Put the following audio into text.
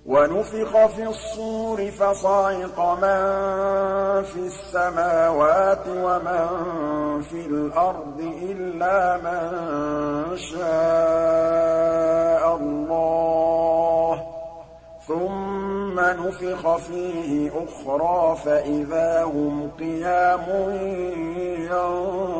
وَنُفِخَ فِي الصُّورِ فَصَعِقَ مَن فِي السَّمَاوَاتِ وَمَن فِي الْأَرْضِ إِلَّا مَن شَاءَ اللَّهُ ۖ ثُمَّ نُفِخَ فِيهِ أُخْرَىٰ فَإِذَا هُمْ قِيَامٌ